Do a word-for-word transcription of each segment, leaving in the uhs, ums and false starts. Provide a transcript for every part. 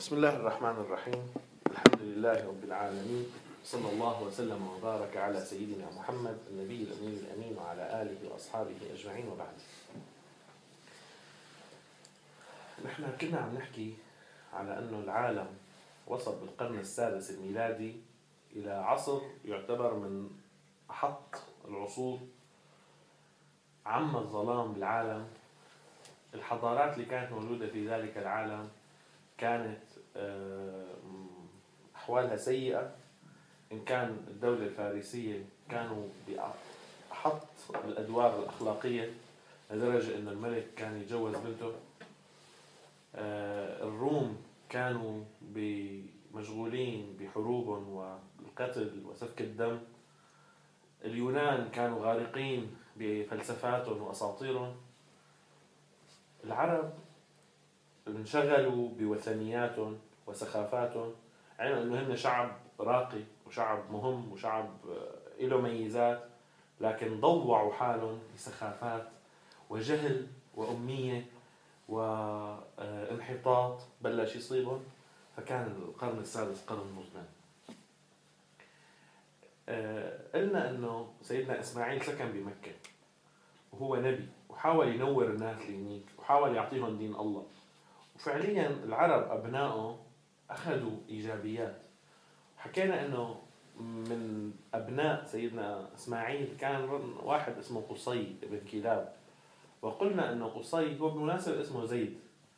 بسم الله الرحمن الرحيم. الحمد لله رب العالمين، صلى الله وسلم وبارك على سيدنا محمد النبي الأمين الأمين وعلى آله وأصحابه أجمعين، وبعد. نحن كنا عم نحكي على أنه العالم وصل بالقرن السادس الميلادي إلى عصر يعتبر من أحط العصور. عم الظلام بالعالم. الحضارات اللي كانت موجودة في ذلك العالم كانت أحوالها سيئة. إن كان الدولة الفارسية كانوا بأحط الأدوار الأخلاقية لدرجة أن الملك كان يتجوز بنته. الروم كانوا مشغولين بحروب والقتل وسفك الدم. اليونان كانوا غارقين بفلسفاتهم وأساطيرهم. العرب انشغلوا بوثنياتهم وسخافاتهم، علما أنه هن شعب راقي وشعب مهم وشعب له ميزات، لكن ضوعوا حالهم بسخافات وجهل وأمية وانحطاط بلش يصيبهم. فكان القرن السادس قرن مظلم. قلنا أنه سيدنا إسماعيل سكن بمكة وهو نبي، وحاول ينور الناس لينيك وحاول يعطيهم دين الله. وفعليا العرب أبنائه أخذوا إيجابيات. حكينا أنه من أبناء سيدنا إسماعيل كان واحد اسمه قصي بن كلاب، وقلنا أنه قصي هو بالمناسبة اسمه زيد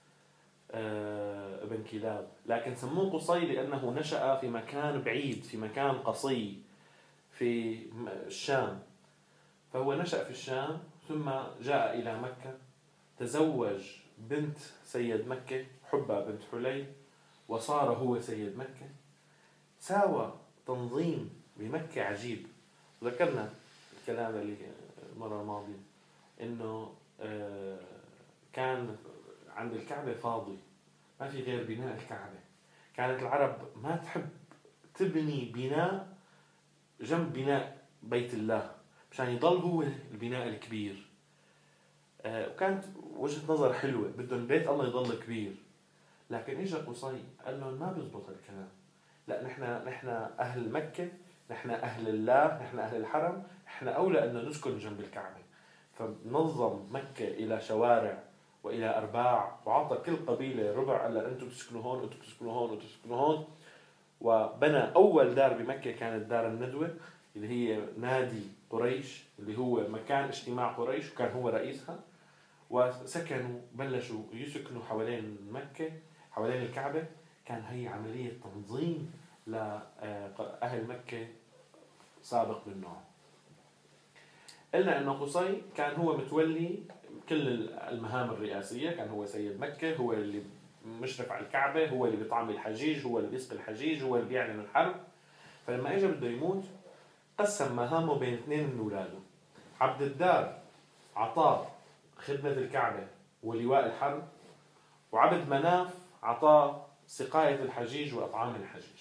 بن كلاب، لكن سموه قصي لأنه نشأ في مكان بعيد، في مكان قصي في الشام. فهو نشأ في الشام ثم جاء إلى مكة، تزوج بنت سيد مكة حبة بنت حلي، وصار هو سيد مكة. ساوى تنظيم بمكة عجيب. ذكرنا الكلام اللي المرة الماضية إنه كان عند الكعبة فاضي، ما في غير بناء الكعبة. كانت العرب ما تحب تبني بناء جنب بناء بيت الله مشان يضل هو البناء الكبير. وكانت وجهة نظر حلوة، بدهم بيت الله يضل كبير. لكن إجا قصي قال لهم ما بيزبط الكلام، لا نحن نحن أهل مكة، نحن أهل الله، نحن أهل الحرم، نحن أولى أن نسكن جنب الكعبة. فنظم مكة إلى شوارع وإلى أرباع، وعطى كل قبيلة ربع، قال أنتم تسكنوا هون وأنتم تسكنوا هون وأنتم تسكنوا هون. وبنى أول دار بمكة كانت دار الندوة، اللي هي نادي قريش، اللي هو مكان اجتماع قريش، وكان هو رئيسها. وسكنوا بلشوا يسكنوا حوالين مكة حوالين الكعبة. كان هي عملية تنظيم لأهل مكة سابق من نوع. قلنا أنه قصي كان هو متولي كل المهام الرئاسية، كان هو سيد مكة، هو اللي مشرف على الكعبة، هو اللي بيطعم الحجيج، هو اللي بيسقي الحجيج، هو اللي بيعلن الحرب. فلما اجى بده يموت قسم مهامه بين اثنين من اولاده. عبد الدار عطاه خدمة الكعبة ولواء الحرب، وعبد مناف عطاه سقاية الحجيج وأطعام الحجيج.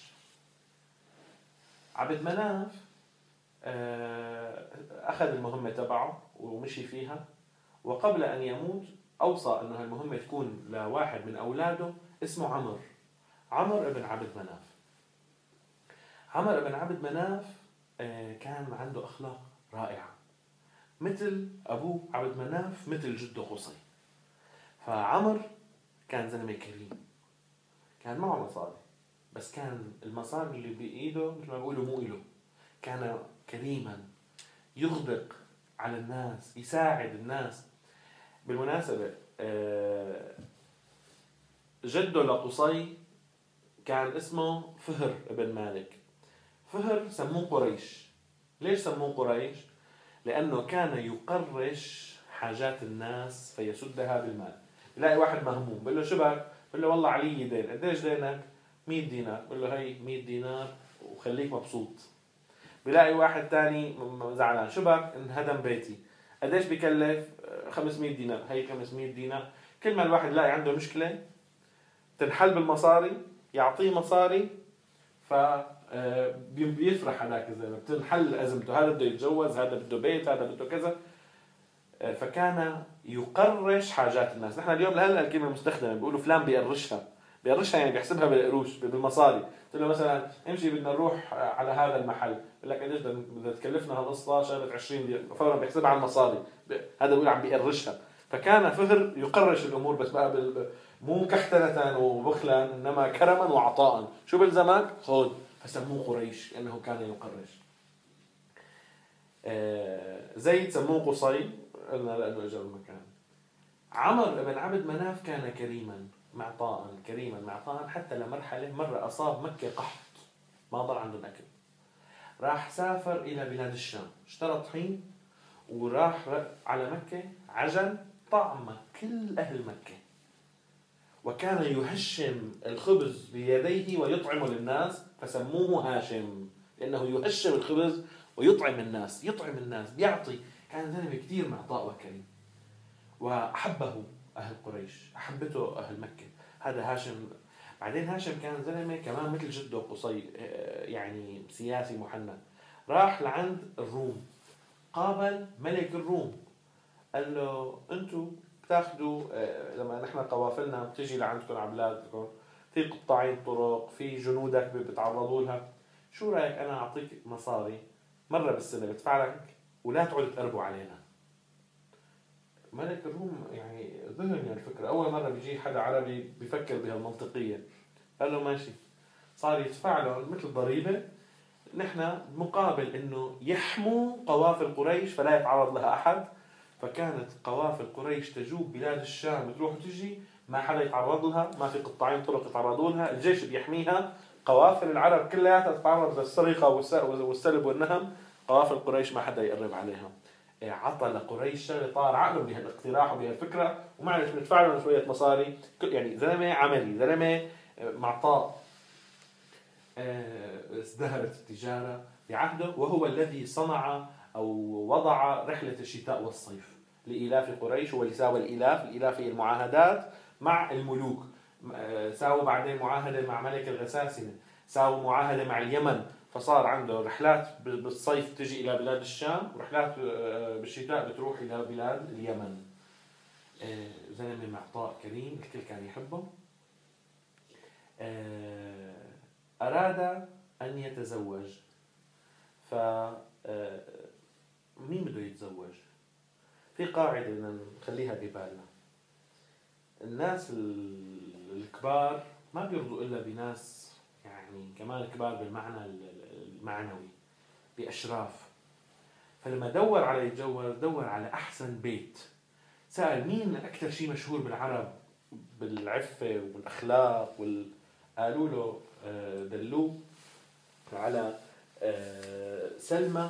عبد مناف أخذ المهمة تبعه ومشي فيها، وقبل أن يموت أوصى أنه المهمة تكون لواحد من أولاده اسمه عمر عمر ابن عبد مناف. عمر ابن عبد مناف كان عنده أخلاق رائعة، مثل أبوه عبد مناف مثل جده قصي. فعمر كان زلمة كريم، كان معه مصاري، بس كان المصاري اللي بإيده مثل ما بيقولوا مو إله. كان كريما، يغدق على الناس، يساعد الناس. بالمناسبة جده لقصي كان اسمه فهر ابن مالك. فهر سموه قريش. ليش سموه قريش؟ لأنه كان يقرش حاجات الناس فيسدها بالمال. بلاقي واحد مهموم بقول له شبك، بقول له والله علي دين. قديش دينك؟ مية دينار. بقول له هي مية دينار وخليك مبسوط. بلاقي واحد تاني زعلان، شبك انهدم بيتي. قديش بيكلف؟ خمسمية دينار. هي خمسمية دينار. كل ما الواحد لاقي عنده مشكلة تنحل بالمصاري، يعطيه مصاري، ف بيفرح هذاك الزلمه، بتنحل ازمته. هذا بده يتجوز، هذا بده بيت، هذا بده كذا. فكان يقرش حاجات الناس. نحن اليوم لهلا الكلمه المستخدمه بيقولوا فلان بيقرشها، بيقرشها يعني بيحسبها بالقروش بالمصاري. قلت له مثلا امشي بدنا نروح على هذا المحل، بقول لك قديش بدها تكلفنا هالقصه؟ شغله عشرين دينار، فورا بيحسبها على المصاري. هذا بيقول عم بيقرشها. فكان فهر يقرش الامور، بس بقى بال... مو كحتنة وبخلا، انما كرما وعطاء. شو بلزمك؟ خذ. فسموه قريش لانه كان يقرش. آه زيد سموه قصي، قلنا لانه اجى المكان. عمر بن عبد مناف كان كريما معطاء، كريما معطاء، حتى لمرحله مره اصاب مكه قحط ما ضل عندهم اكل. راح سافر الى بلاد الشام، اشترى طحين وراح على مكه عجل طعم كل اهل مكه، وكان يهشم الخبز بيديه ويطعم للناس، فسموه هاشم لانه يهشم الخبز ويطعم الناس، يطعم الناس بيعطي. كان زلمه كثير معطاء وكريم، وأحبه أهل قريش، أحبته أهل مكة. هذا هاشم. بعدين هاشم كان زلمة كمان مثل جده قصي، يعني سياسي محنك. راح لعند الروم، قابل ملك الروم، قال له أنتوا بتاخدوا لما نحن قوافلنا بتيجي لعندكم على بلادكم في قطاعين طرق، في جنودك بتعرضوا لها، شو رأيك أنا أعطيك مصاري مرة بالسنة بدفع لك ولا تعود تقربوا علينا؟ ملك الروم يعني ذهن الفكرة، أول مرة بيجي حدا عربي بيفكر بهالمنطقية. قال له ماشي. صار يدفع له مثل ضريبة، نحن مقابل إنه يحموا قوافل قريش فلا يتعرض لها أحد. فكانت قوافل قريش تجوب بلاد الشام تروح وتجي، ما حدا يتعرض لها، ما في قطاعين طرق يتعرضوا لها، الجيش بيحميها. قوافل العرب كلها تتعرض للسرقة والسلب والنهم، قوافل قريش ما حدا يقرب عليها. عطى لقريش شغله طار عقلهم بهالاقتراح وبهالفكره، ومعلش بندفع لهم شويه مصاري. يعني زلمه عملي، زلمه معطاء. ازدهرت التجاره بعهده، وهو الذي صنع او وضع رحله الشتاء والصيف لإيلاف قريش، هو اللي ساوى الإيلاف. الإيلاف هي المعاهدات مع الملوك. ساوى بعدين معاهده مع ملك الغساسنه، ساوى معاهده مع اليمن، فصار عنده رحلات بالصيف تجي إلى بلاد الشام، ورحلات بالشتاء بتروح إلى بلاد اليمن. زلمة معطاء كريم، الكل كان يحبه. أراد أن يتزوج، ف مين بده يتزوج؟ في قاعدة بدنا نخليها ببالنا، الناس الكبار ما بيرضوا إلا بناس يعني كمان كبار بالمعنى المعنوي، بأشراف. فلما دور على يتجوز دور على أحسن بيت. سأل مين أكثر شيء مشهور بالعرب بالعفة والأخلاق وال... قالوا له دلوه على سلمى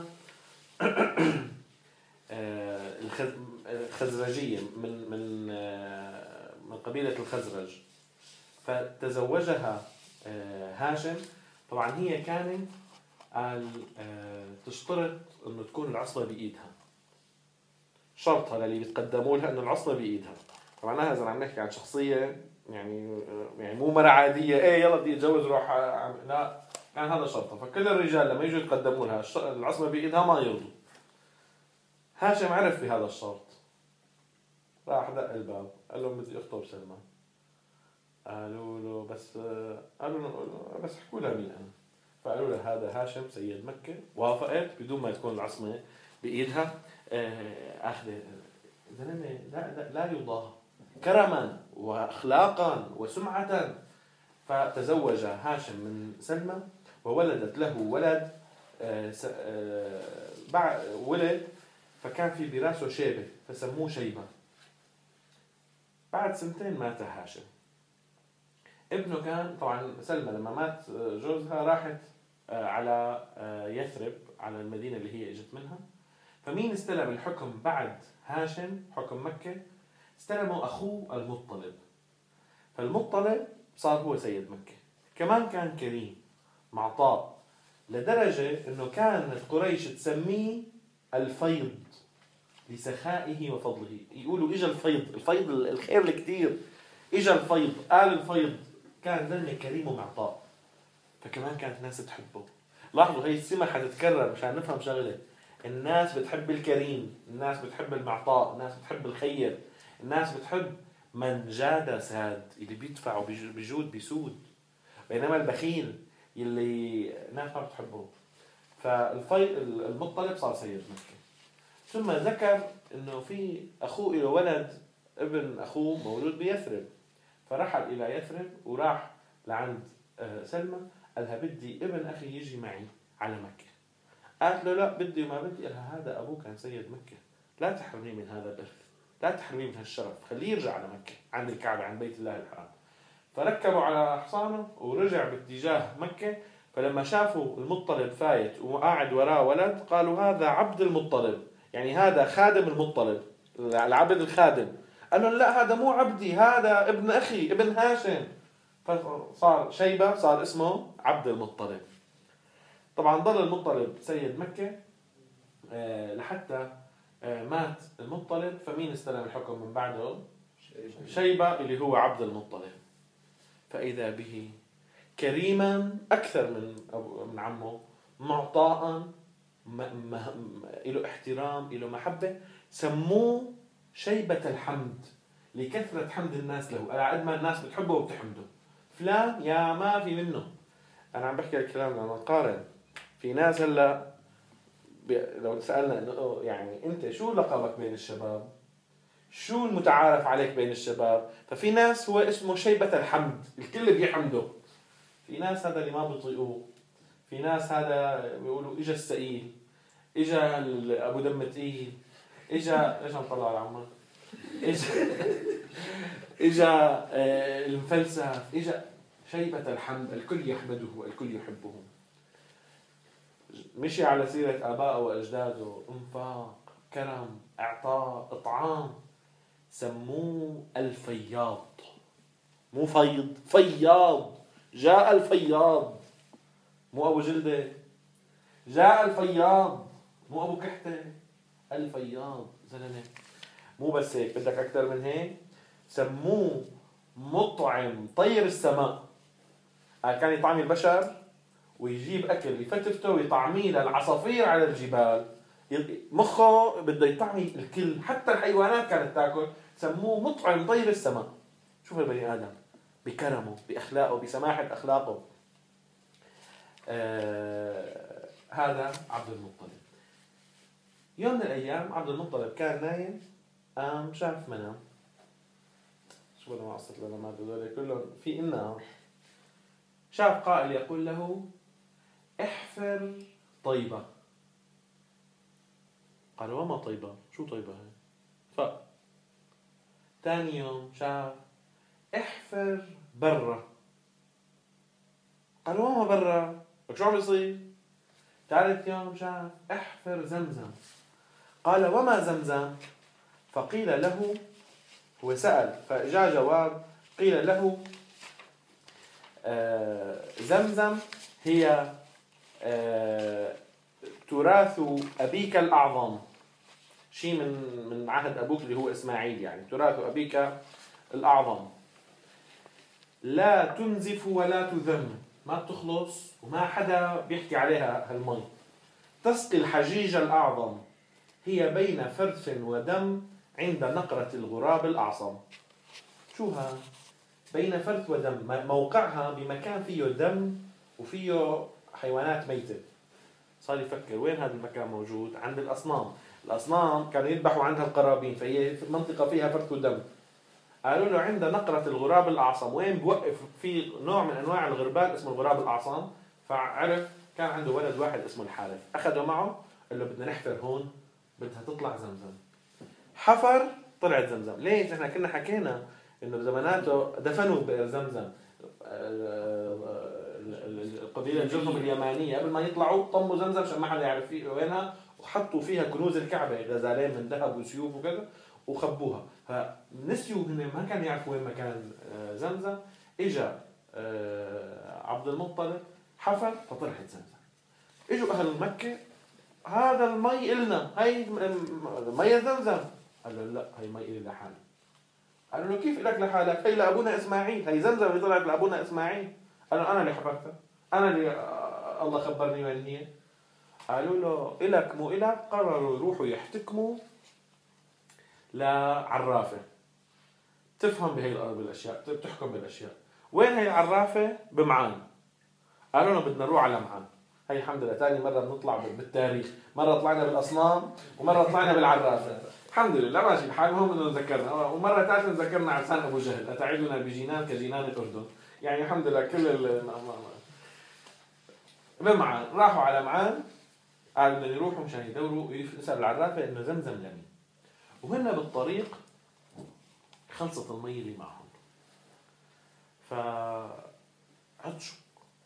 الخزرجية من من من قبيلة الخزرج، فتزوجها هاشم. طبعا هي كانت قال تشترط انه تكون العصمة بايدها، شرطها للي بيتقدموا لها انه العصمة بايدها. طبعا انا اذا عم نحكي عن شخصية يعني يعني مو مرة عادية ايه يلا بدي اتجوز روح، لا كان هذا شرطها. فكل الرجال لما يجوا يتقدموا لها العصمة بايدها ما يرضوا. هاشم عرف بهذا الشرط، راح دق الباب قال لهم بدي اخطب سلمى. قالوا له بس قالوا له بس احكوا لها مين انا. فقالوا له هذا هاشم سيد مكة. وافقت بدون ما تكون العصمة بإيدها. أخذ زلمة لا, لا, لا يضاهى كرما وأخلاقا وسمعة. فتزوج هاشم من سلمى وولدت له ولد. بعد ولد فكان في براسه شيبة فسموه شيبة. بعد سنتين مات هاشم. ابنه كان طبعا سلمى لما مات جوزها راحت على يثرب، على المدينة اللي هي اجت منها. فمين استلم الحكم بعد هاشم حكم مكة؟ استلمه أخوه المطلب. فالمطلب صار هو سيد مكة. كمان كان كريم معطاء لدرجة انه كانت قريش تسميه الفيض لسخائه وفضله. يقولوا اجا الفيض، الفيض الخير الكثير، اجا الفيض، قال الفيض. كان ذنب كريم ومعطاء، فكمان كانت الناس تحبه. لاحظوا هي السمة حتتكرر مشان نفهم شغلة. الناس بتحب الكريم، الناس بتحب المعطاء، الناس بتحب الخير، الناس بتحب من جاد ساد، اللي بيدفع وبيجود بيسود، بينما البخيل اللي الناس ما بتحبه. فالفي المطلب صار سيد مكة. ثم ذكر انه في اخوه له ولد ابن اخوه مولود بيثرب، فرحل الى يثرب وراح لعند سلمى قالها بدي ابن اخي يجي معي على مكة. قالت له لا بدي وما بدي. قالها هذا ابوه كان سيد مكة، لا تحرميه من هذا الارث، لا تحرميه من هالشرف، خليه يرجع على مكة عند الكعبة عند بيت الله الحرام. فركبوا على حصانه ورجع باتجاه مكة. فلما شافوا المطلب فايت وقاعد وراه ولد قالوا هذا عبد المطلب، يعني هذا خادم المطلب، العبد الخادم. قالوا لا هذا مو عبدي، هذا ابن أخي ابن هاشم. فصار شيبة صار اسمه عبد المطلب. طبعا ضل المطلب سيد مكة لحتى مات المطلب. فمين استلم الحكم من بعده؟ شيبة اللي هو عبد المطلب. فإذا به كريما أكثر من من عمه، معطاء، له احترام، له محبة. سموه شيبة الحمد لكثرة حمد الناس له، على قد ما الناس بتحبه وبتحمده. فلان يا ما في منه. أنا عم بحكي الكلام لما نقارن في ناس هلا لو سألنا إنه يعني أنت شو لقبك بين الشباب؟ شو المتعارف عليك بين الشباب؟ ففي ناس هو اسمه شيبة الحمد، الكل بيحمده. في ناس هذا اللي ما بيطيقوه. في ناس هذا بيقولوا إجا السئيل، إجا أبو دم تقيل، إجا إيش عم طلع العمر، إجا إجا المفلسف، إجا شيبة الحمد، الكل يحمده والكل يحبه. مشي على سيرة آبائه وأجداده، انفاق، كرم، إعطاء، إطعام. سموه الفياض، مو فيض، فياض. جاء الفياض مو أبو جلدة، جاء الفياض مو أبو كحتة، الفياض زلمة. مو بس هيك، بدك أكثر من هيك. سموه مطعم طير السماء. كان يطعم البشر ويجيب أكل يفتفته ويطعميه للعصافير على الجبال. مخه بده يطعمي الكل، حتى الحيوانات كانت تاكل. سموه مطعم طير السماء. شوف البني آدم بكرمه، بأخلاقه، بسماحة أخلاقه. آه هذا عبد المطلب. يوم من الأيام عبد المطلب كان نايم، قام شاف منام. شو بدنا قصة لنا ما هذول كلهم في إنه شاف قائل يقول له احفر طيبة. قال وما طيبة؟ شو طيبة هاي؟ ف ثاني يوم شاف احفر برة. قال وما برة؟ شو عم يصير؟ ثالث يوم شاف احفر زمزم. قال وما زمزم؟ فقيل له، هو سأل فجاء جواب، قيل له آه زمزم هي آه تراث أبيك الأعظم. شيء من من عهد أبوك اللي هو إسماعيل، يعني تراث أبيك الأعظم. لا تنزف ولا تذم، ما بتخلص وما حدا بيحكي عليها هالمي. تسقي الحجيج الأعظم، هي بين فرث ودم عند نقرة الغراب الأعصم. شو ها؟ بين فرث ودم، موقعها بمكان فيه دم وفيه حيوانات ميتة. صار يفكر وين هذا المكان موجود؟ عند الأصنام. الأصنام كانوا يذبحوا عندها القرابين، فهي منطقة فيها فرث ودم. قالوا له عند نقرة الغراب الأعصم. وين بوقف في نوع من أنواع الغربان اسمه الغراب الأعصم. فعرف كان عنده ولد واحد اسمه الحارث، أخذه معه قال له بدنا نحفر هون، بدها تطلع زمزم. حفر طلعت زمزم. ليش؟ احنا كنا حكينا انه بزماناته دفنوا بئر زمزم. القبيله الجرهم اليمانيه قبل ما يطلعوا طموا زمزم عشان ما حدا يعرف فيه وينها، وحطوا فيها كنوز الكعبه، غزالين من ذهب وسيوف وكذا، وخبوها. فنسيوا هن ما كانوا يعرفوا وين مكان زمزم. اجا عبد المطلب حفر فطلعت زمزم. اجوا اهل مكه، هذا المي إلنا، هاي مي زمزم. قال له لا، هاي مي إلي لحالي. قال له كيف إلك لحالك؟ هاي لأبونا إسماعيل، هاي زمزم اللي طلعت لأبونا إسماعيل. قال له أنا اللي حفرتها، أنا اللي الله خبرني وين هي. قالوا له إلك مو إلك. قرروا يروحوا يحتكموا لعرافة بتفهم بهي الاشياء، بتحكم بالاشياء. وين هي العرافه؟ بمعان. قالوا لنا بدنا نروح على معان. هي الحمد لله ثاني مره بنطلع بالتاريخ، مره طلعنا بالاصنام ومره طلعنا بالعرافه. الحمد لله ماشي الحال، المهم انه تذكرنا. ومره ثالثه تذكرنا عرسان ابو جهل، اتعدنا بجنان كجنان الاردن. يعني الحمد لله كل ال بمعان. راحوا على معان، قالوا بدهم يروحوا مشان يدوروا يسالوا العرافه انه زمزم لمين. وهن بالطريق خلصت المي اللي معهم، فعطشوا.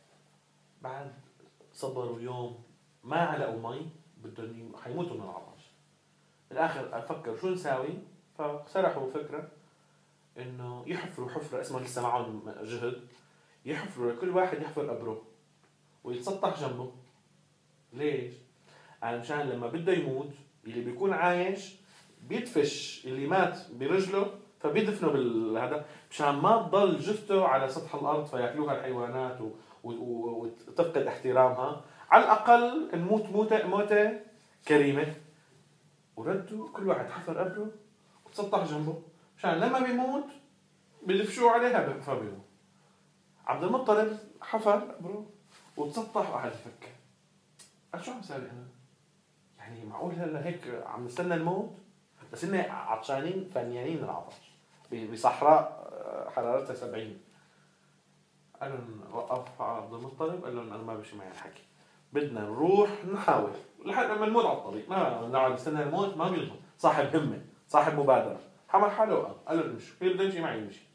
بعد صبروا يوم ما علقوا مي، بدهم حيموتوا من العطش. بالاخر فكروا شو نساوي، فاقترحوا فكره انه يحفروا حفره، اسمها لسه معهم جهد، يحفروا كل واحد يحفر قبره ويتسطح جنبه. ليش؟ علشان لما بده يموت اللي بيكون عايش بيدفش اللي مات برجله، فبيدفنوا بالهذا مشان ما تضل جثته على سطح الارض فياكلوها الحيوانات و... و... وتفقد احترامها. على الاقل نموت موته موته كريمه. وردوا كل واحد حفر قبره وتسطح جنبه مشان لما بيموت بيدفشوا عليها فبيموت. عبد المطلب حفر قبره وتسطح وقعد يفكر، قال شو عم ساوي انا؟ يعني معقول هلا هيك عم نستنى الموت؟ بس إني عطشانين فنيانين العطش بصحراء حرارتها سبعين. قال لهم وقف عبد المطلب قال لهم أنا ما بشي معي الحكي، بدنا نروح نحاول لحد ما نموت على الطريق، ما نقعد نستنى الموت. ما بيلهم صاحب همة صاحب مبادرة، حمل حاله وقام قال له امشي، في بده يمشي معي يمشي.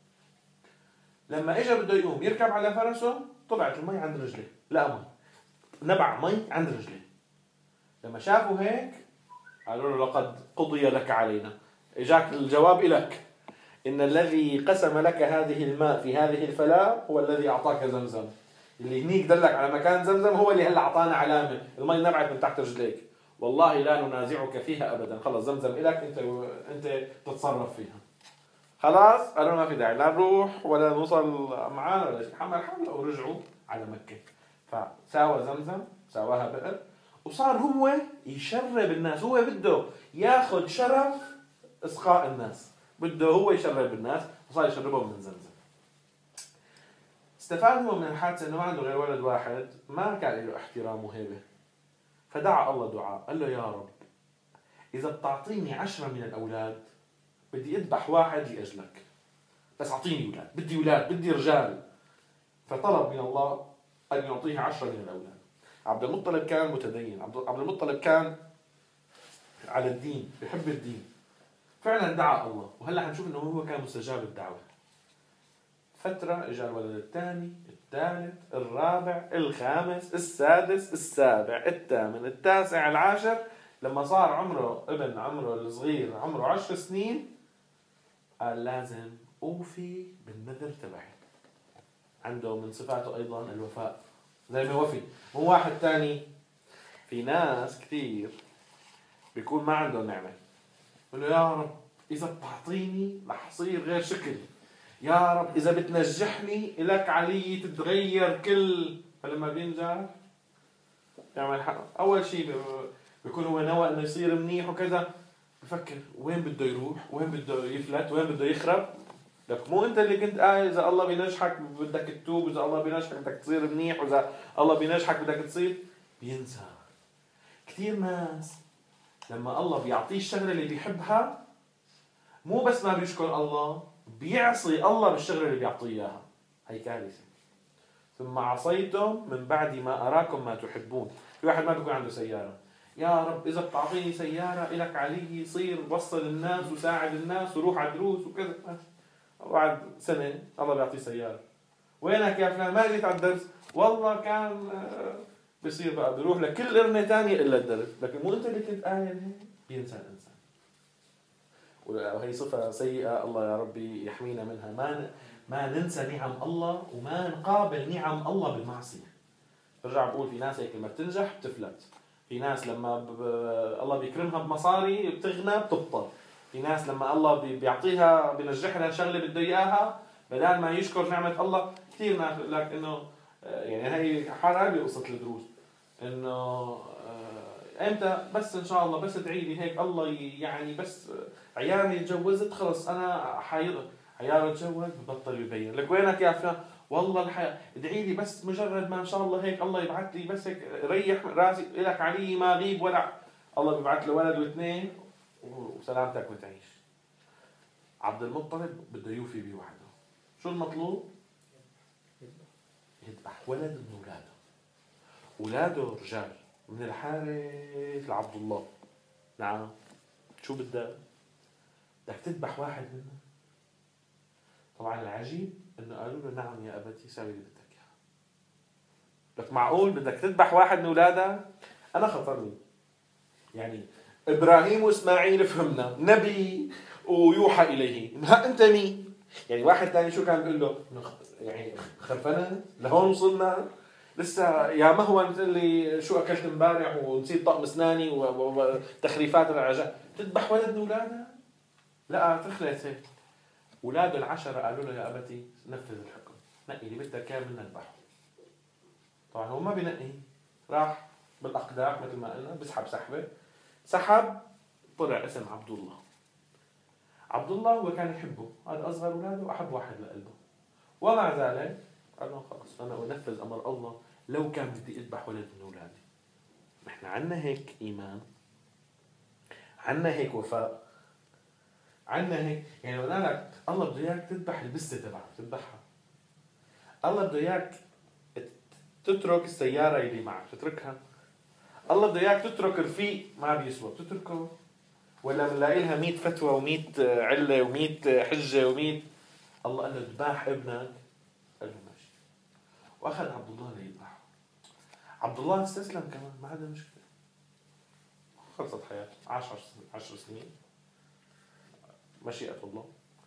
لما اجى بده يقوم يركب على فرسه طلعت المي عند رجليه، لا مي نبع مي عند رجليه. لما شافوا هيك قالوا له لقد قضي لك علينا، اجاك الجواب إلك، إن الذي قسم لك هذه الماء في هذه الفلاة هو الذي أعطاك زمزم. اللي هنيك دلك على مكان زمزم هو اللي هلا أعطانا علامة، المي نبعت من تحت رجليك، والله لا ننازعك فيها أبدا، خلص زمزم إلك، أنت أنت تتصرف فيها. خلاص قالوا ما في داعي لا نروح ولا نوصل معانا ولا شيء، حمل حمله ورجعوا على مكة. فساوى زمزم، ساواها بئر، وصار هو يشرب الناس. هو بده ياخذ شرف اسقاء الناس، بده هو يشرب الناس، وصار يشربهم من زمزم. استفاد هو من الحادثه انه ما عنده غير ولد واحد، ما كان له احترام وهيبه، فدعا الله دعاء، قال له يا رب اذا بتعطيني عشرة من الاولاد بدي اذبح واحد لاجلك، بس اعطيني اولاد، بدي اولاد، بدي رجال. فطلب من الله ان يعطيه عشرة من الاولاد. عبد المطلب كان متدين، عبد المطلب كان على الدين، بحب الدين، فعلا دعا الله. وهلا حنشوف انه هو كان مستجاب الدعوه. فتره اجى الولد الثاني، الثالث، الرابع، الخامس، السادس، السابع، الثامن، التاسع، العاشر. لما صار عمره ابن عمره الصغير عمره عشر سنين قال لازم اوفي بالنذر تبعي. عنده من صفاته ايضا الوفاء، زي ما وفي. مو واحد ثاني، في ناس كثير بيكون ما عنده نعمه، بقول له يا رب اذا بتعطيني رح اصير غير شكل، يا رب اذا بتنجحني لك علي تتغير كل. فلما بينجح يعمل حق. اول شيء بيكون هو نوى انه يصير منيح وكذا، بفكر وين بده يروح، وين بده يفلت، وين بده يخرب. لك مو انت اللي كنت قايل اذا الله بينجحك بدك تتوب، واذا الله بينجحك بدك تصير منيح، واذا الله بينجحك بدك تصير. بينسى. كثير ناس لما الله بيعطيه الشغله اللي بيحبها مو بس ما بيشكر الله، بيعصي الله بالشغله اللي بيعطيه اياها. هي كارثه. ثم عصيتم من بعد ما اراكم ما تحبون. في واحد ما بيكون عنده سياره، يا رب اذا بتعطيني سياره الك علي يصير وصل الناس وساعد الناس وروح على دروس وكذا. بعد سنه الله بيعطيه سياره، وينك يا فلان؟ ما جيت على الدرس. والله كان بصير بقى بيروح لكل قرنه ثانيه الا الدرس. لكن مو انت اللي كنت قايل. بينسى الانسان، وهي صفه سيئه. الله يا ربي يحمينا منها. ما ما ننسى نعم الله وما نقابل نعم الله بالمعصيه. برجع بقول في ناس هيك لما بتنجح بتفلت، في ناس لما ب... الله بيكرمها بمصاري بتغنى بتبطل، في ناس لما الله بيعطيها بينجحها شغله بده اياها بدل ما يشكر نعمه الله. كثير ناس لك انه يعني هي حرام بقصه الدروس، انه امتى؟ بس ان شاء الله بس ادعي لي هيك الله يعني بس عيالي تجوزت خلص انا حيض عياله تجوز ببطل يبين لك وينك يا فلان والله الحياة ادعي لي بس مجرد ما ان شاء الله هيك الله يبعث لي بس هيك ريح راسي لك علي ما غيب ولا الله بيبعث له ولد واثنين وسلامتك وتعيش. عبد المطلب بده يوفي بوعده. شو المطلوب؟ يذبح ولد من اولاده. اولاده رجال من الحارث لعبد الله. نعم شو بدك؟ بدك تذبح واحد منهم. طبعا العجيب انه قالوا له نعم يا ابتي سوي اللي بدك اياه. لك معقول بدك تذبح واحد من اولادك؟ انا خطرني يعني ابراهيم واسماعيل فهمنا نبي ويوحى اليه، ما انت مين؟ يعني واحد ثاني شو كان بيقول له؟ يعني خرفنا لهون وصلنا لسه يا مهون تقول لي شو اكلت امبارح ونسيت طقم اسناني وتخريفات العجاء تذبح ولد من اولادك؟ لا تخلص هيك. اولاده العشره قالوا له يا ابتي نفذ الحكم نقي اللي بدك اياه منا نذبحه. طبعا هو ما بنقي، راح بالاقداح مثل ما قلنا بسحب سحبه سحب طلع اسم عبد الله. عبد الله هو كان يحبه، هذا اصغر اولاده واحب واحد لقلبه، ومع ذلك قال له خلص انا انفذ امر الله لو كان بدي اذبح ولد من اولادي. نحن عنا هيك ايمان، عنا هيك وفاء، عنا هيك يعني لو قال لك الله بده اياك تذبح البسه تبعك تذبحها، الله بده اياك تترك السياره اللي معك تتركها، الله بده اياك تترك رفيق ما بيسوى تتركه، ولا بنلاقي لها مية فتوى ومية عله ومية حجه ومية. الله قال له ذبح ابنك، قال له ماشي، واخذ عبد الله ليذبحه. عبد الله استسلم كمان ما عندنا مشكله، خلصت حياته عشر عشر سنين مشيئة الله.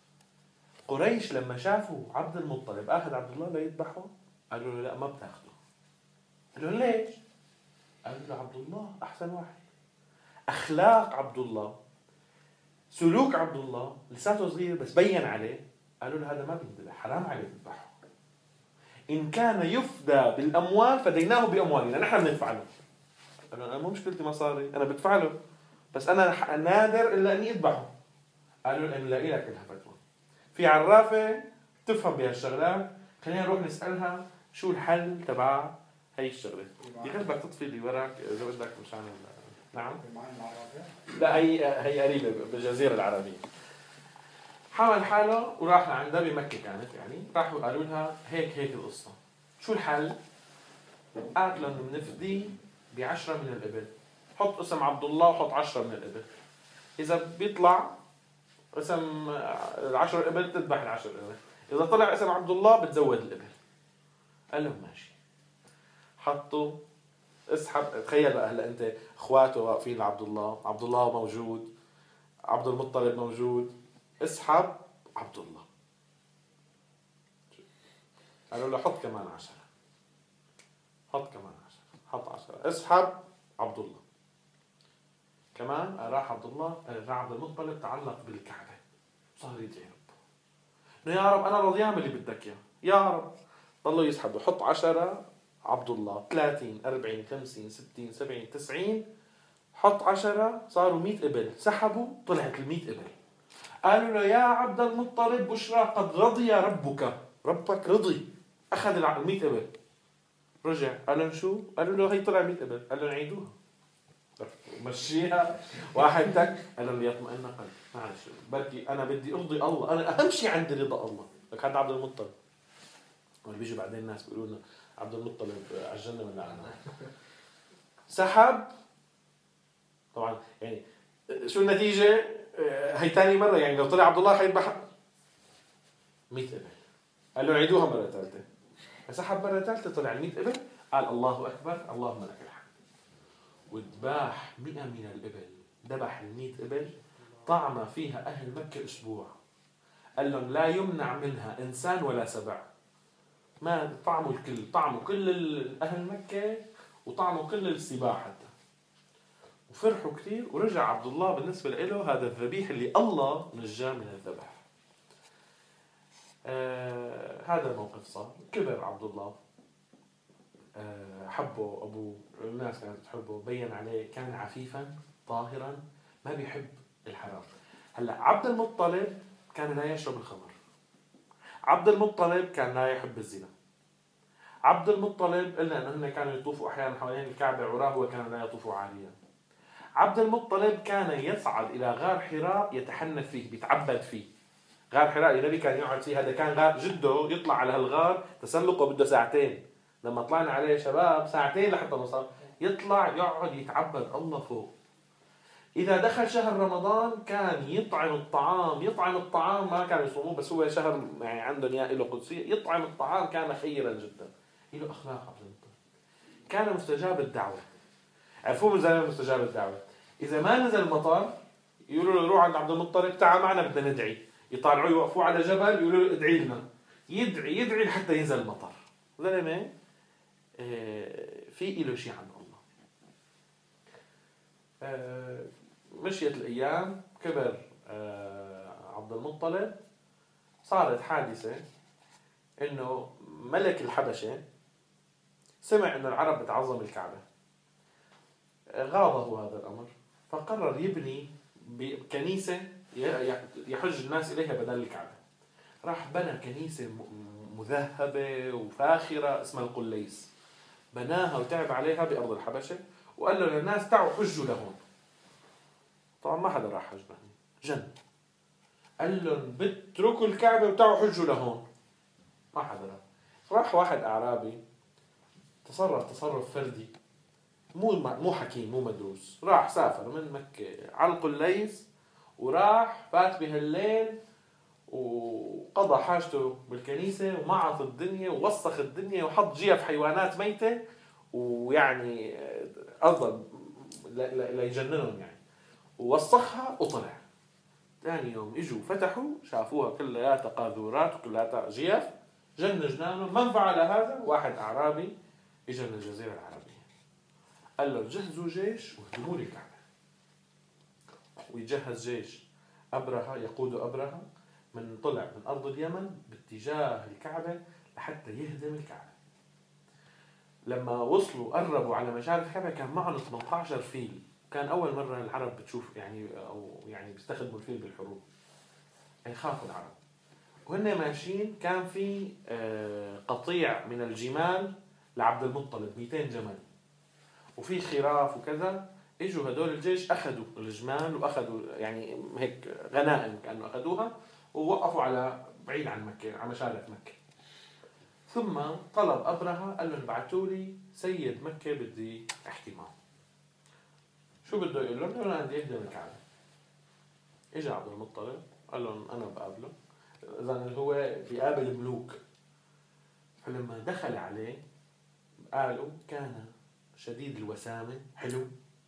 قريش لما شافوا عبد المطلب اخذ عبد الله ليذبحه قالوا له لا ما بتاخذه. قالوا له ليش؟ قالوا له عبد الله احسن واحد، اخلاق عبد الله، سلوك عبد الله، لساته صغير بس بين عليه. قالوا له هذا ما بينذبح، حرام عليه تذبحه. ان كان يفدى بالاموال فديناه باموالنا، نحن بندفع له. قالوا انا مو مشكلتي مصاري، انا بدفع له بس انا نادر الا اني اذبحه. قالوا له نلاقي لك لها فتوى، في عرافه تفهم بهالشغلات، خلينا نروح نسالها شو الحل تبع هي الشغله. يغلبك تطفي اللي وراك اذا بدك مشان نعم لا هي هي قريبه بالجزيره العربيه. حمل حاله وراح لعندها بمكه كانت يعني، راحوا قالوا لها هيك هيك القصه، شو الحل؟ قالت لهم بنفدي بعشرة من الابل، حط اسم عبد الله وحط عشرة من الابل، اذا بيطلع اسم العشر الابل تذبح العشر الابل، اذا طلع اسم عبد الله بتزود الابل. قال لهم ماشي. حطوا اسحب، تخيل بقى هلا انت اخواته واقفين لعبد الله، عبد الله موجود، عبد المطلب موجود، اسحب عبد الله. قالوا له حط كمان عشرة، حط كمان عشرة، حط عشرة، اسحب عبد الله كمان. راح عبد الله راح عبد المطلب تعلق بالكعبة صار يدعي رب يا رب انا رضيان باللي بدك اياه يا رب. ضلوا يسحبوا، حط عشرة عبد الله، ثلاثين أربعين خمسين ستين سبعين تسعين، حط عشرة صاروا مئة إبل، سحبوا طلعت المئة إبل. قالوا له يا عبد المطلب بشرى قد رضي ربك، ربك رضي أخذ المئة إبل. رجع قال لهم شو؟ قالوا له هي طلع مئة إبل. قال لهم عيدوها مشيها واحد تك. قال لهم ليطمئن قلبي معلش بركي أنا بدي أرضي الله، أنا أهم شيء عندي رضا الله. لك هذا عبد المطلب. بيجوا بعدين الناس بيقولوا لنا عبد المطلب على الجنة ولا على النار. سحب طبعا يعني شو النتيجة؟ هي ثاني مرة يعني لو طلع عبد الله حيذبح مئة إبل. قال له عيدوها مرة ثالثة. فسحب مرة ثالثة طلع المئة إبل. قال الله أكبر اللهم لك الحمد. وذباح مئة من الإبل، ذبح المئة إبل طعم فيها أهل مكة أسبوع. قال لهم لا يمنع منها إنسان ولا سبع، ما طعموا الكل، طعموا كل أهل مكة وطعموا كل السباع حتى، وفرحوا كثير. ورجع عبد الله بالنسبة له هذا الذبيح اللي الله نجاه من الذبح. آه هذا الموقف صار، كبر عبد الله حبه أبوه، الناس كانت تحبه، بين عليه كان عفيفا طاهرا ما بيحب الحرام. هلا عبد المطلب كان لا يشرب الخمر، عبد المطلب كان لا يحب الزنا، عبد المطلب إلا أنه هن كانوا يطوفوا أحيانا حوالين الكعبة عراه وكان لا يطوف عاريا. عبد المطلب كان يصعد إلى غار حراء يتحنث فيه، بيتعبد فيه. غار حراء النبي كان يقعد فيه، هذا كان غار جده يطلع على هالغار تسلقه بده ساعتين، لما طلعنا عليه شباب ساعتين لحتى نوصل، يطلع يقعد يتعبد الله فوق. إذا دخل شهر رمضان كان يطعم الطعام، يطعم الطعام ما كانوا يصوموه بس هو شهر يعني عندهم يا له قدسية، يطعم الطعام كان خيرا جدا. له أخلاق عبد المطلب، كان مستجاب الدعوة. عرفوه من زمان مستجاب الدعوة. إذا ما نزل مطر يقولوا له روح عند عبد المطلب تعال معنا بدنا ندعي، يطالعوه يوقفوه على جبل يقولوا له ادعي لنا، يدعي يدعي لحتى ينزل المطر. زلمة في له شيء عند الله. مشيت الأيام، كبر عبد المطلب، صارت حادثة إنه ملك الحبشة سمع إنه العرب بتعظم الكعبة، غاضه هذا الأمر، فقرر يبني بكنيسة يحج الناس إليها بدل الكعبة. راح بنى كنيسة مذهبة وفاخرة اسمها القليس، بناها وتعب عليها بأرض الحبشة، وقال له للناس تعوا حجوا لهون. طبعا ما حدا راح حج لهون، جن. قال لهم بتركوا الكعبة وتعوا حجوا لهون، ما حدا راح. راح واحد أعرابي تصرف تصرف فردي، مو مو حكيم مو مدروس، راح سافر من مكة على القليس وراح فات بهالليل وقضى حاجته بالكنيسة ومعط الدنيا ووسخ الدنيا وحط جيف حيوانات ميتة، ويعني أفضل ليجننهم يعني، ووسخها وطلع. ثاني يوم اجوا فتحوا شافوها كلها قاذورات وكلها جيف، جن جنانهم. من فعل هذا؟ واحد أعرابي اجى من الجزيرة العربية، قال له جهزوا جيش واهدموا لي الكعبة. ويجهز جيش أبرهة، يقود أبرهة من طلع من أرض اليمن باتجاه الكعبة لحتى يهدم الكعبة. لما وصلوا قربوا على مشارف الكعبة كان معهم ثمانية عشر فيل، كان أول مرة العرب بتشوف يعني أو يعني بيستخدموا الفيل بالحروب، يعني خافوا العرب. وهن ماشيين كان في قطيع من الجمال لعبد المطلب مئتين جمل، وفي خراف وكذا. اجوا هدول الجيش اخذوا الجمال واخذوا يعني هيك غنائم كانوا اخذوها، ووقفوا على بعيد عن مكه على مشارف مكه. ثم طلب ابرهه، قال لهم ابعثوا لي سيد مكه بدي احكي معه. شو بده يقول لهم؟ قالوا انا بدي اهدم الكعبه. اجى عبد المطلب قال لهم انا بقابله، اذا هو بيقابل الملوك. فلما دخل عليه قالوا كان شديد الوسامه، حلو،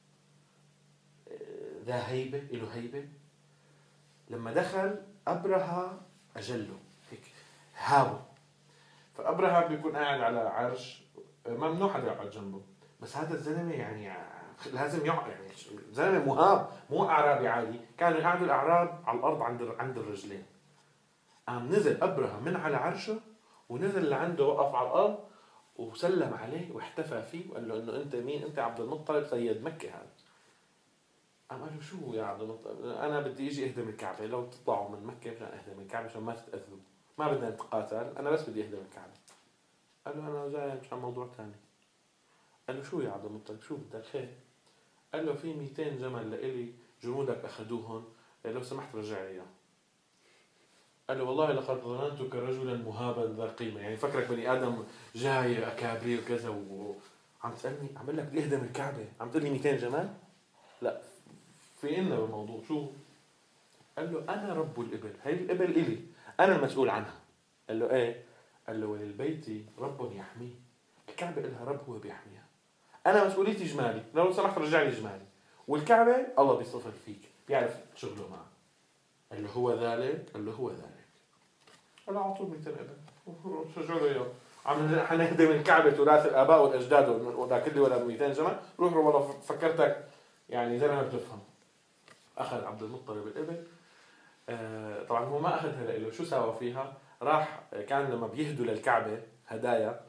ذا هيبة، له هيبة. لما دخل أبرهة أجله هيك هابه. فأبرهة بيكون قاعد على عرش ممنوع حدا يقعد جنبه، بس هذا الزلمة يعني لازم يقعد، يعني زلمة مهاب مو أعرابي عادي. كانوا يقعدوا الأعراب على الأرض عند عند الرجلين. قام نزل أبرهة من على عرشه ونزل لعنده، وقف على الأرض وسلم عليه واحتفى فيه وقال له إنه أنت مين؟ أنت عبد المطلب سيد مكة هذا. قام قال له شو يا عبد المطلب؟ أنا بدي إجي أهدم الكعبة، لو تطلعوا من مكة مشان أهدم الكعبة عشان ما تتأذوا، ما بدنا نتقاتل، أنا بس بدي أهدم الكعبة. قال له أنا جاي مشان موضوع ثاني. قال له شو يا عبد المطلب؟ شو بدك خير؟ قال له في مئتين جمل لإلي جنودك أخذوهم، لو سمحت رجع لي إياه. قال له والله لقد ظننتك رجلا مهابا ذا قيمة، يعني فكرك بني آدم جاي أكابري وكذا، وعم تسألني عمل لك بدي أهدم الكعبة عم تقول لي مئتين جمل؟ لا في إلنا بالموضوع. شو؟ قال له أنا رب الإبل، هاي الإبل إلي أنا المسؤول عنها. قال له إيه؟ قال له وللبيت رب يحميه، الكعبة إلها رب هو بيحميها، أنا مسؤوليتي جمالي، لو سمحت رجع لي جمالي، والكعبة الله بيصطفل فيك بيعرف شغله معه. قال له هو ذلك؟ قال له هو ذلك. قال له أعطوه مئتين إبل شجعوا له إياه، عم حنهدم الكعبة تراث الآباء والأجداد وذاك اللي ولا مئتين جمل، روح والله فكرتك يعني زي ما بتفهم. أخذ عبد المطلب الإبل. آه طبعا هو ما أخذها له، شو سوى فيها؟ راح كان لما بيهدوا للكعبة هدايا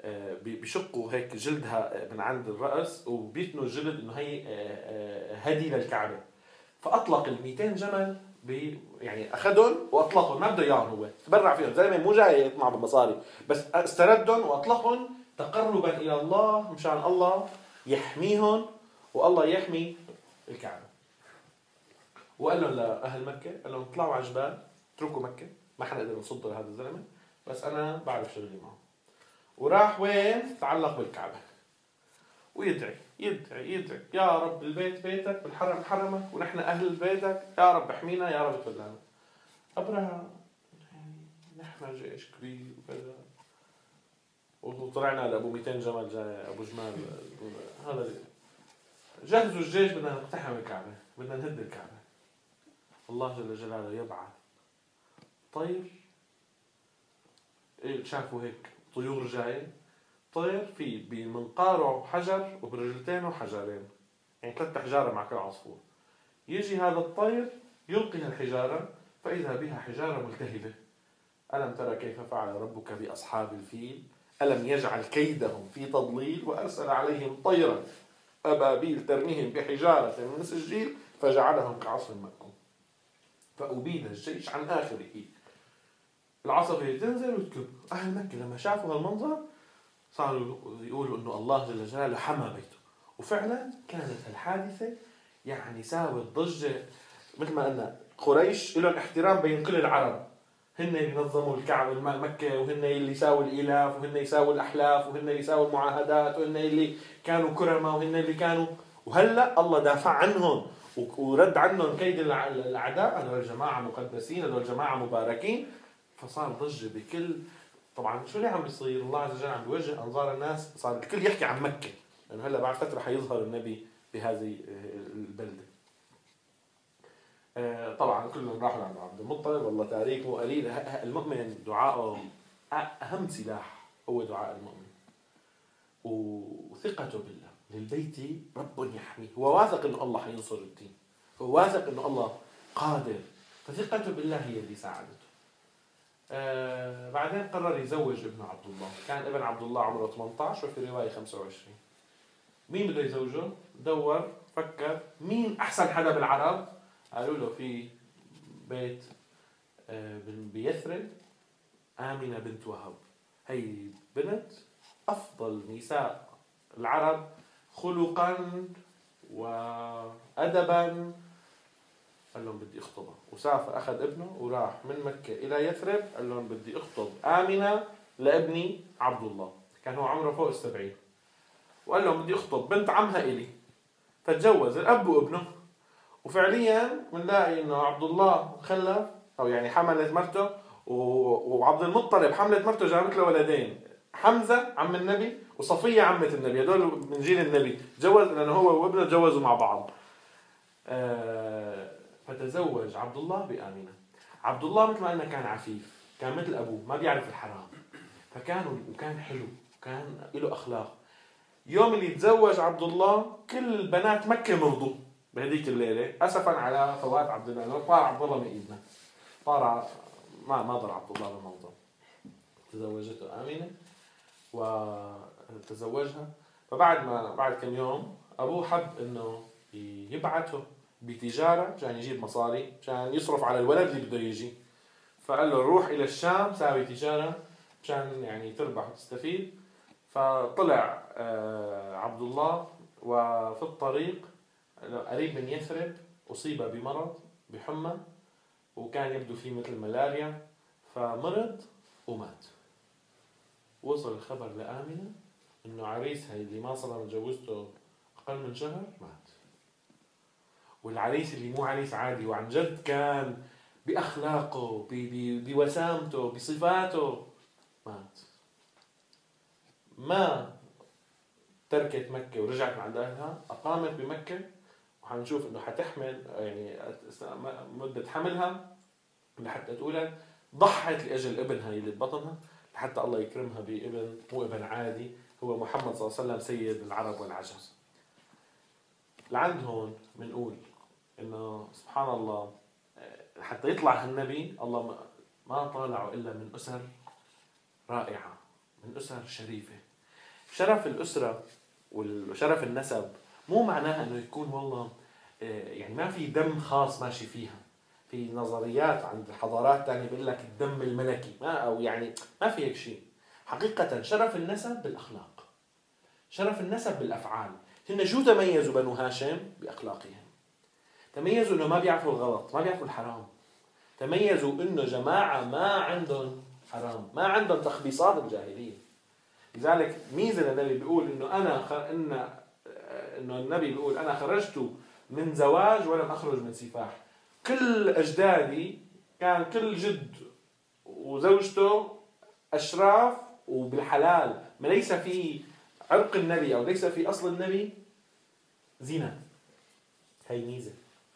بيشقوا هيك جلدها من عند الرأس وبيتنوا الجلد إنه هي هدي للكعبة. فأطلق الميتين جمل بي يعني أخذهم وأطلقهم، ما بده إياهم، هو تبرع فيهم زي ما مو جاي يطمع بالمصاري، بس استردهم وأطلقهم تقربا إلى الله، مشان الله يحميهم والله يحمي الكعبة. وقال لهم لأهل مكة، قال لهم اطلعوا على الجبال، اتركوا مكة، ما حنقدر نصد لهذا الزلمة، بس أنا بعرف شغلي معه. وراح وين؟ تعلق بالكعبة ويدعي يدعي يدعي يا رب البيت بيتك والحرم حرمك ونحن أهل بيتك، يا رب احمينا يا رب تبلانا. أبرهة يعني نحن جيش كبير وكذا، وطلعنا لأبو مئتين جمل جاي أبو جمال هذا جهزوا الجيش، بدنا نقتحم الكعبة، بدنا نهد الكعبة. الله جل جلاله يبعث طير، شافوا هيك طيور جاي، طير في بمنقاره حجر وبرجلتينه حجرين، يعني ثلاث حجارة مع كل عصفور. يجي هذا الطير يلقي الحجارة فإذا بها حجارة ملتهبة. ألم ترى كيف فعل ربك بأصحاب الفيل؟ ألم يجعل كيدهم في تضليل وأرسل عليهم طيرا أبابيل ترميهم بحجارة من سجيل فجعلهم كعصف مأكول. فأبيد الجيش عن آخره. العصفة تنزل وتكب. أهل مكة لما شافوا هالمنظر صاروا يقولوا إنه الله جل جلاله حمى بيته. وفعلا كانت الحادثة يعني ساوت ضجة، مثل ما قلنا قريش لهم احترام بين كل العرب، هن ينظموا الكعبة مكة، وهن اللي يساووا الإلاف، وهن يساووا الأحلاف، وهن يساووا المعاهدات، وهن اللي كانوا كرمة، وهن اللي كانوا. وهلأ الله دافع عنهم ورد عنهم كيد الأعداء. هذول الجماعة مقدسين، هذول الجماعة مباركين. فصار ضجة بكل، طبعا شو اللي عم بيصير؟ الله عز وجل عم بيوجه أنظار الناس، صار الكل يحكي عن مكة، لأنه يعني هلأ بعد فترة حيظهر النبي بهذه البلدة. طبعا كلهم راحوا عند عبد المطلب، والله تاريخه قليل. المؤمن دعاءه أهم سلاح هو دعاء المؤمن، وثقته بالله. للبيت رب يحميه، هو واثق إنه الله حينصر الدين، هو واثق إنه الله قادر، فثقته بالله هي اللي ساعدته. آه بعدين قرر يزوج ابن عبد الله. كان ابن عبد الله عمره ثمانية عشر وفي رواية خمسة وعشرين. مين بده يزوجه؟ دور فكر مين أحسن حدا بالعرب. قالوا له في بيت بيثرب آمنة بنت وهب، هي بنت أفضل نساء العرب خلقا وأدبا. قال لهم بدي أخطبها، وسافر أخذ ابنه وراح من مكة إلى يثرب. قال لهم بدي أخطب آمنة لابني عبد الله، كان هو عمره فوق السبعين. وقال لهم بدي أخطب بنت عمها إلي. فتجوز الأب وابنه، وفعليا بنلاقي إنه عبد الله خلف، أو يعني حملت مرته، وعبد المطلب حملت مرته جابت له ولدين، حمزة عم النبي وصفية عمة النبي، هذول من جيل النبي. تجوز لأنه هو وابنه تجوزوا مع بعض. فتزوج عبد الله بآمنة. عبد الله مثل ما قلنا كان عفيف، كان مثل أبوه ما بيعرف الحرام، فكان وكان حلو، كان له أخلاق. يوم اللي تزوج عبد الله كل بنات مكة مرضوا بهذيك الليلة أسفا على فوات عبد الله. طار عبد الله من إيدنا، طار ما ما ضر عبد الله بالموضوع. تزوجته آمنة وتزوجها. فبعد ما بعد كم يوم أبوه حب إنه يبعثه بتجارة عشان يجيب مصاري عشان يصرف على الولد اللي بده يجي. فقال له روح إلى الشام ساوي تجارة عشان يعني تربح وتستفيد. فطلع عبد الله وفي الطريق قريب من يثرب أصيب بمرض بحمى، وكان يبدو فيه مثل ملاريا، فمرض ومات. وصل الخبر لآمنة إنه عريسها اللي ما صار متجوزته أقل من شهر مات، والعريس اللي مو عريس عادي وعن جد كان بأخلاقه بوسامته بصفاته مات. ما تركت مكة ورجعت عند أهلها، أقامت بمكة، وحنشوف إنه حتحمل يعني مدة حملها لحتى تولد. ضحت لأجل ابنها اللي ببطنها لحتى الله يكرمها بابن مو ابن عادي، هو محمد صلى الله عليه وسلم سيد العرب والعجم. لعند هون بنقول إنه سبحان الله حتى يطلع النبي الله ما طالعوا إلا من أسر رائعة، من أسر شريفة. شرف الأسرة وشرف النسب مو معناها أنه يكون والله يعني ما في دم خاص ماشي فيها. في نظريات عند حضارات تانية بيقول لك الدم الملكي، ما أو يعني ما في هيك شيء. حقيقة شرف النسب بالأخلاق، شرف النسب بالأفعال. هن شو تميزوا بنو هاشم؟ بأخلاقهم. تميزوا إنه ما بيعرفوا الغلط، ما بيعرفوا الحرام. تميزوا إنه جماعة ما عندهم حرام، ما عندهم تخبيصات الجاهلية. لذلك ميزة النبي بيقول إنه أنا خ... إن إنه النبي بيقول أنا خرجت من زواج ولم أخرج من سفاح. كل أجدادي كان كل جد وزوجته أشراف وبالحلال، ما ليس في عرق النبي أو ليس في أصل النبي زنا. هاي ميزة.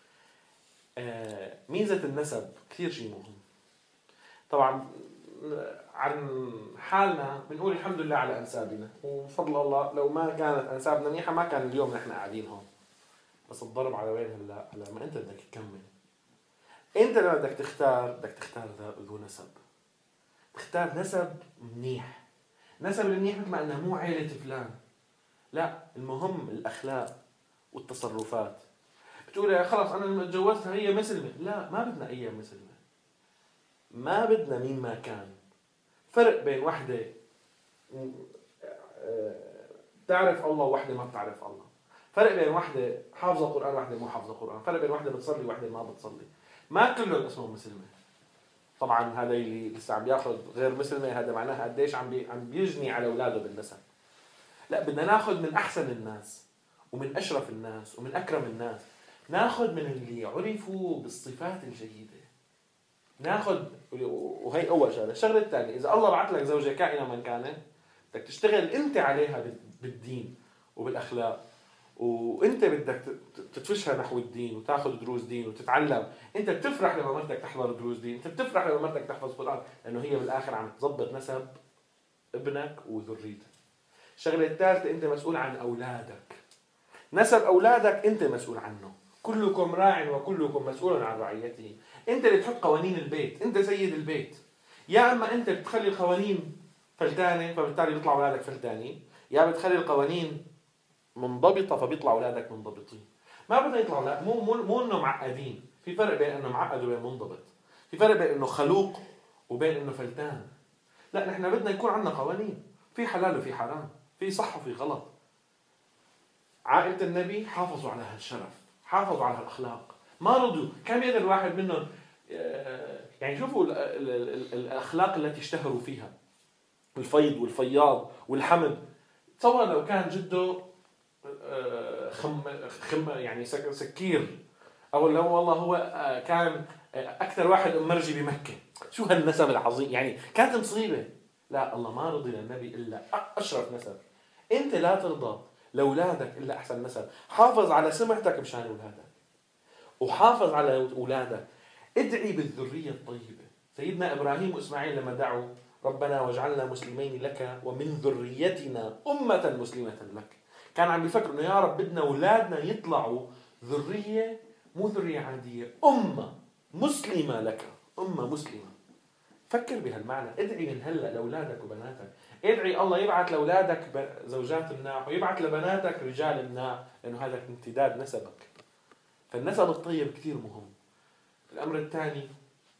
آه ميزة النسب كثير شيء مهم. طبعا عن حالنا بنقول الحمد لله على أنسابنا، وفضل الله لو ما كانت أنسابنا منيحة ما كان اليوم نحن قاعدين هون. بس الضرب على وين هلا؟ على ما أنت بدك تكمل. أنت لما بدك تختار بدك تختار ذو نسب، تختار نسب منيح. نسب المنيح مثل ما أنه مو عائلة فلان، لا، المهم الأخلاق والتصرفات. بتقول يا خلاص أنا لما اتجوزتها هي مسلمة، لا، ما بدنا أي مسلمة، ما بدنا مين ما كان. فرق بين وحدة تعرف الله ووحدة ما بتعرف الله. فرق بين وحدة حافظة قرآن وحدة مو حافظة قرآن. فرق بين وحدة بتصلي وحدة ما بتصلي. ما كلهم اسمهم مسلمة. طبعا هذا اللي لسه عم بياخذ غير مسلمة، هذا معناها قديش عم بي عم بيجني على أولاده بالنسب. لا، بدنا ناخذ من أحسن الناس ومن أشرف الناس ومن أكرم الناس. ناخذ من اللي عرفوا بالصفات الجيدة. ناخذ، وهي أول شغلة. الشغلة الثانية، إذا الله بعث لك زوجة كائنة من كانت، بدك تشتغل أنت عليها بالدين وبالأخلاق، وأنت بدك تتفشها نحو الدين وتاخذ دروس دين وتتعلم. أنت بتفرح لما مرتك تحضر دروس دين، أنت بتفرح لما مرتك تحفظ قرآن، لأنه هي بالآخر عم تضبط نسب ابنك وذريتك. الشغلة الثالثة، أنت مسؤول عن أولادك. نسب أولادك أنت مسؤول عنه. كلكم راع وكلكم مسؤول عن رعيته. أنت اللي تحط قوانين البيت، أنت سيد البيت. يا أما أنت بتخلي القوانين فلتانة فبالتالي بيطلع أولادك فلتانين، يا بتخلي القوانين منضبطة فبيطلع أولادك منضبطين. ما بدنا يطلعوا، لا، مو مو مو إنه معقدين. في فرق بين إنه معقد وبين منضبط. في فرق بين إنه خلوق وبين إنه فلتان. لا، نحن بدنا يكون عندنا قوانين، في حلال وفي حرام، في صح وفي غلط. عائلة النبي حافظوا على هالشرف، حافظوا على الأخلاق، ما رضوا. كم يد الواحد منهم يعني شوفوا الأخلاق التي اشتهروا فيها، الفيض والفياض والحمد. تصور لو كان جده خم خم يعني سكير، أو لو والله هو كان أكثر واحد أمرجي بمكة، شو هالنسب العظيم؟ يعني كانت مصيبة. لا، الله ما رضي للنبي إلا أشرف نسب. أنت لا ترضى لأولادك إلا أحسن نسب. حافظ على سمعتك مشان أولادك، وحافظ على أولادك. ادعي بالذرية الطيبة. سيدنا إبراهيم وإسماعيل لما دعوا ربنا واجعلنا مسلمين لك ومن ذريتنا أمة مسلمة لك، كان عم بيفكروا إنه يا رب بدنا أولادنا يطلعوا ذرية، مو ذرية عادية، أمة مسلمة لك، أمة مسلمة. فكر بهالمعنى. ادعي من هلأ لأولادك وبناتك. ادعي الله يبعث لأولادك زوجات الناح ويبعث لبناتك رجال الناح، لأنه هذا امتداد نسبك. فالنسب الطيب كتير مهم. الأمر الثاني،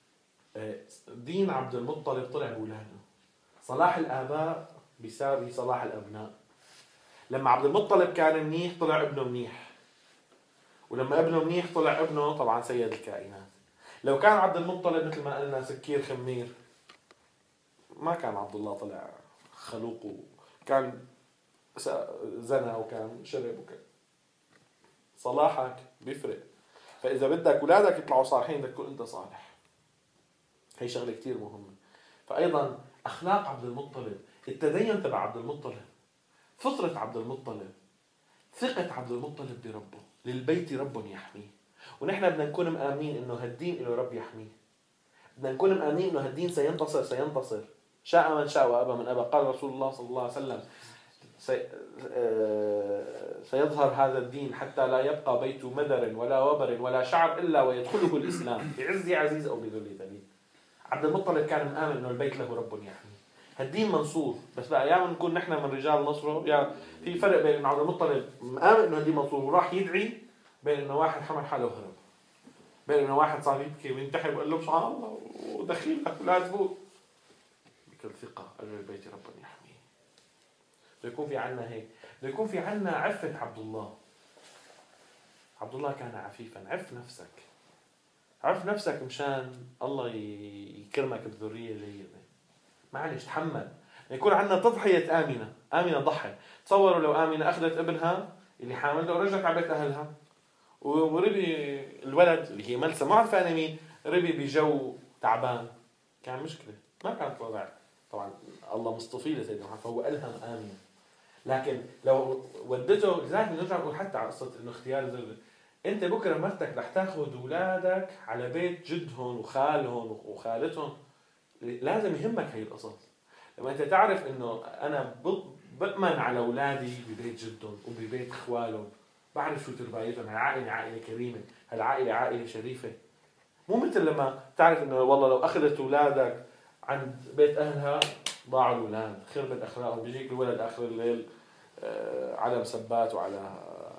دين عبد المطلب طلع بأولاده. صلاح الآباء بيساوي صلاح الأبناء. لما عبد المطلب كان منيح طلع ابنه منيح، ولما ابنه منيح طلع ابنه طبعا سيد الكائنات. لو كان عبد المطلب مثل ما قلنا سكير خمير، ما كان عبد الله طلع خلوق وكان زنا وكان شرب وكان. صلاحك بيفرق. فإذا بدك أولادك يطلعوا صالحين بدك تكون أنت صالح. هي شغلة كتير مهمة. فأيضا أخلاق عبد المطلب، التدين تبع عبد المطلب، فطرة عبد المطلب، ثقة عبد المطلب بربه. للبيت رب يحميه. ونحن بدنا نكون مآمنين إنه هالدين إنه رب يحميه. بدنا نكون مآمنين إنه هالدين سينتصر سينتصر شاء من شاء وأبى من أبى. قال رسول الله صلى الله عليه وسلم سي... سيظهر هذا الدين حتى لا يبقى بيت مدر ولا وبر ولا شعر إلا ويدخله الإسلام بعز عزيز أو بذل ذليل. عبد المطلب كان مآمن إنه البيت له رب يحميه. هالدين منصور. بس بقى يا نكون نحن من رجال نصره، يا في فرق بين انه عبد المطلب مآمن انه هالدين منصور وراح يدعي، بين انه واحد حمل حاله وهرب، بين انه واحد صار يبكي وينتحر ويقول له سبحان الله ودخيلك ولا تفوت. بكل ثقة أجر البيت ربنا يحميه. بده يكون في عنا هيك، بده يكون في عنا عفة عبد الله. عبد الله كان عفيفا. عف نفسك، عف نفسك مشان الله يكرمك بذرية جيدة. معلش تحمل. يكون عندنا تضحية آمنة. آمنة ضحت. تصوروا لو آمنة أخذت ابنها اللي حامل ورجعت على بيت أهلها، وربي الولد اللي هي ملسة ما عرفانة مين، ربي بجو تعبان، كان مشكلة، ما كانت وضع. طبعا الله مصطفي لسيدنا محمد فهو ألهم آمنة. لكن لو ودته، لذلك بنرجع نقول حتى على قصة إنه اختيار الزوجة، أنت بكرة مرتك رح تاخذ أولادك على بيت جدهم وخالهم وخالتهم، لازم يهمك هاي القصص. لما أنت تعرف إنه أنا بأمن على أولادي ببيت جدهم وببيت إخوالهم، بعرف شو تربايتهم، هالعائلة عائلة كريمة، هالعائلة عائلة شريفة. مو مثل لما تعرف إنه والله لو أخذت أولادك عند بيت أهلها ضاعوا الأولاد، خربت أخلاقهم، بيجيك الولد آخر الليل على مسبات وعلى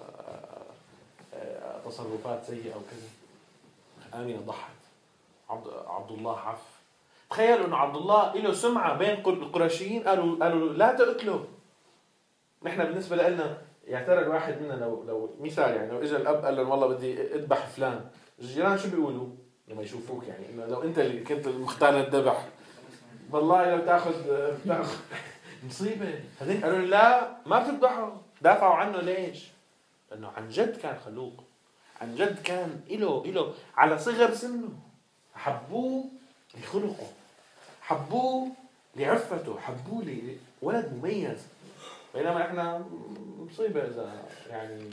تصرفات سيئة أو كذا. آمنة ضحت، عبد عبد الله عف. تخيلوا إنه عبد الله له سمعة بين القرشيين، قالوا قالوا لا تقتله. نحن بالنسبة لنا يعني ترى الواحد منا لو لو مثال، يعني لو إجا الأب قال لهم والله بدي أذبح فلان، الجيران شو بيقولوا لما يشوفوك؟ يعني إنه لو أنت اللي كنت المختار للذبح، والله لو تاخذ تاخذ مصيبة. هذيك قالوا لا ما بتذبحه، دافعوا عنه. ليش؟ لأنه عن جد كان خلوق، عن جد كان إله إله على صغر سنه، حبوه لخلقه، حبوه لعفته، حبوه لولد مميز. بينما احنا مصيبة إذا يعني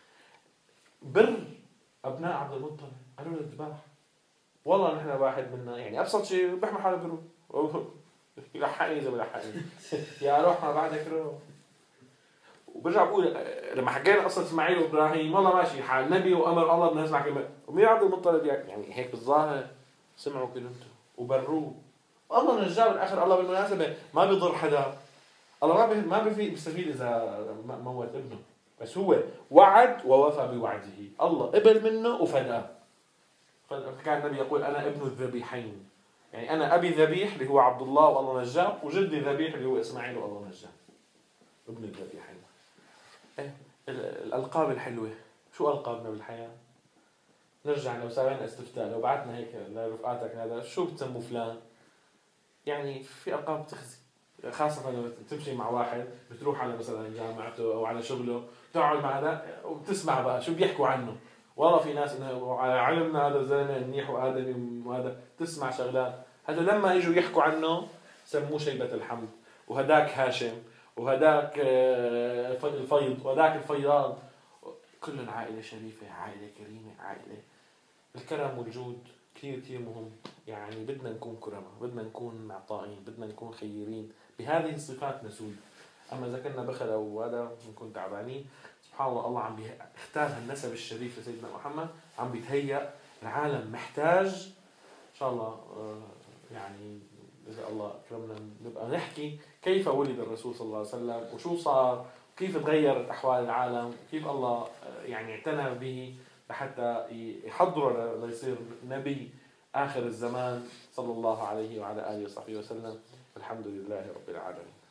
بر أبناء عبد المطلب قالوا له الذباح. والله نحن واحد منا يعني أبسط شيء بحمل حاله بروح يلحقني إذا بلحقني يا روح ما بعدك روح. وبرجع بقول لما حكينا قصة إسماعيل وإبراهيم والله ماشي حال نبي وأمر الله بدنا نسمع كلمة، ومين عبد المطلب يعني هيك بالظاهر سمعوا كلمته وبروه، والله نجاه بالآخر. الله بالمناسبة ما بيضر حدا، الله ما ما بيستفيد إذا موت ابنه، بس هو وعد ووفى بوعده. الله قبل منه وفداه. فكان النبي يقول أنا ابن الذبيحين، يعني أنا أبي ذبيح اللي هو عبد الله والله نجاه، وجدي ذبيح اللي هو إسماعيل والله نجاه. ابن الذبيحين. إيه الألقاب الحلوة. شو ألقابنا بالحياة؟ نرجع لو سوينا استفتاء، لو بعتنا هيك لرفقاتك هذا شو بتسموا فلان؟ يعني في ألقاب تخزي، خاصة لما تمشي مع واحد بتروح على مثلا جامعته أو على شغله، تقعد مع هذا وبتسمع بقى شو بيحكوا عنه. والله في ناس إنه على علمنا هذا الزلمة منيح وآدمي وهذا، تسمع شغلات. هذا لما يجوا يحكوا عنه سموه شيبة الحمد، وهداك هاشم، وهداك الفيض، وهداك الفيضان. كلنا عائلة شريفة، عائلة كريمة، عائلة. الكرم والجود كثير كثير مهم. يعني بدنا نكون كرماء، بدنا نكون معطائين، بدنا نكون خيرين، بهذه الصفات نسود. أما إذا كنا بخل أو هذا نكون تعبانين. سبحان الله، الله عم بيختار هالنسب الشريف لسيدنا محمد، عم بيتهيأ العالم محتاج إن شاء الله. يعني إذا الله أكرمنا نبقى نحكي كيف ولد الرسول صلى الله عليه وسلم، وشو صار، كيف تغيرت أحوال العالم، كيف الله يعني اعتنى به لحتى يحضره ليصير نبي آخر الزمان صلى الله عليه وعلى آله وصحبه وسلم. الحمد لله رب العالمين.